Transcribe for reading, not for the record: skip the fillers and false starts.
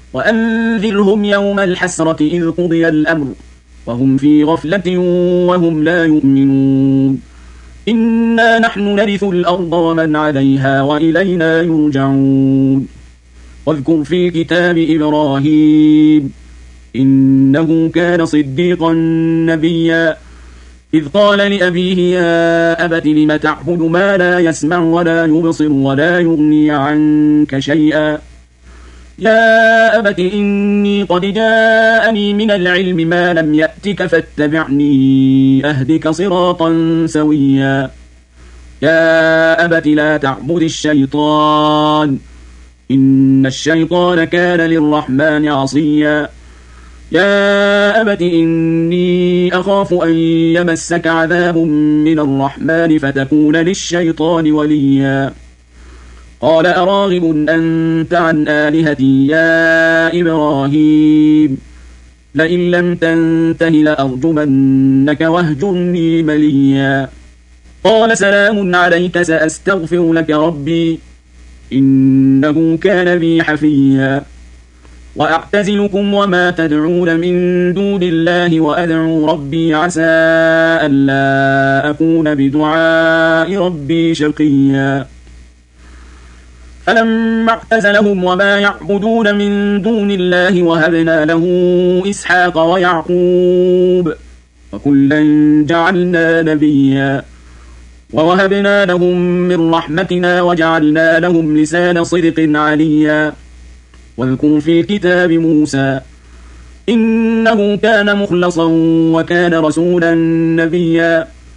وأنذرهم يوم الحسرة إذ قضي الأمر وهم في غفلة وهم لا يؤمنون إنا نحن نرث الأرض ومن عليها وإلينا يرجعون واذكر في كتاب إبراهيم إنه كان صديقا نبيا إذ قال لأبيه يا أبت لم تعبد ما لا يسمع ولا يبصر ولا يغني عنك شيئا يا أبت إني قد جاءني من العلم ما لم يأتك فاتبعني أهدك صراطا سويا يا أبت لا تعبد الشيطان إن الشيطان كان للرحمن عصيا يا أبت إني أخاف أن يمسك عذاب من الرحمن فتكون للشيطان وليا قال أراغب أنت عن آلهتي يا إبراهيم لئن لم تنته لأرجمنك واهجرني مليا قال سلام عليك سأستغفر لك ربي إنه كان بي حفيا وأعتزلكم وما تدعون من دون الله وأدعو ربي عسى ألا أكون بدعاء ربي شقيا فلما اعتزلهم وما يعبدون من دون الله وهبنا له إسحاق ويعقوب وكلا جعلنا نبيا ووهبنا لهم من رحمتنا وجعلنا لهم لسان صدق عليا واذكر في الكتاب موسى إنه كان مخلصا وكان رسولا نبيا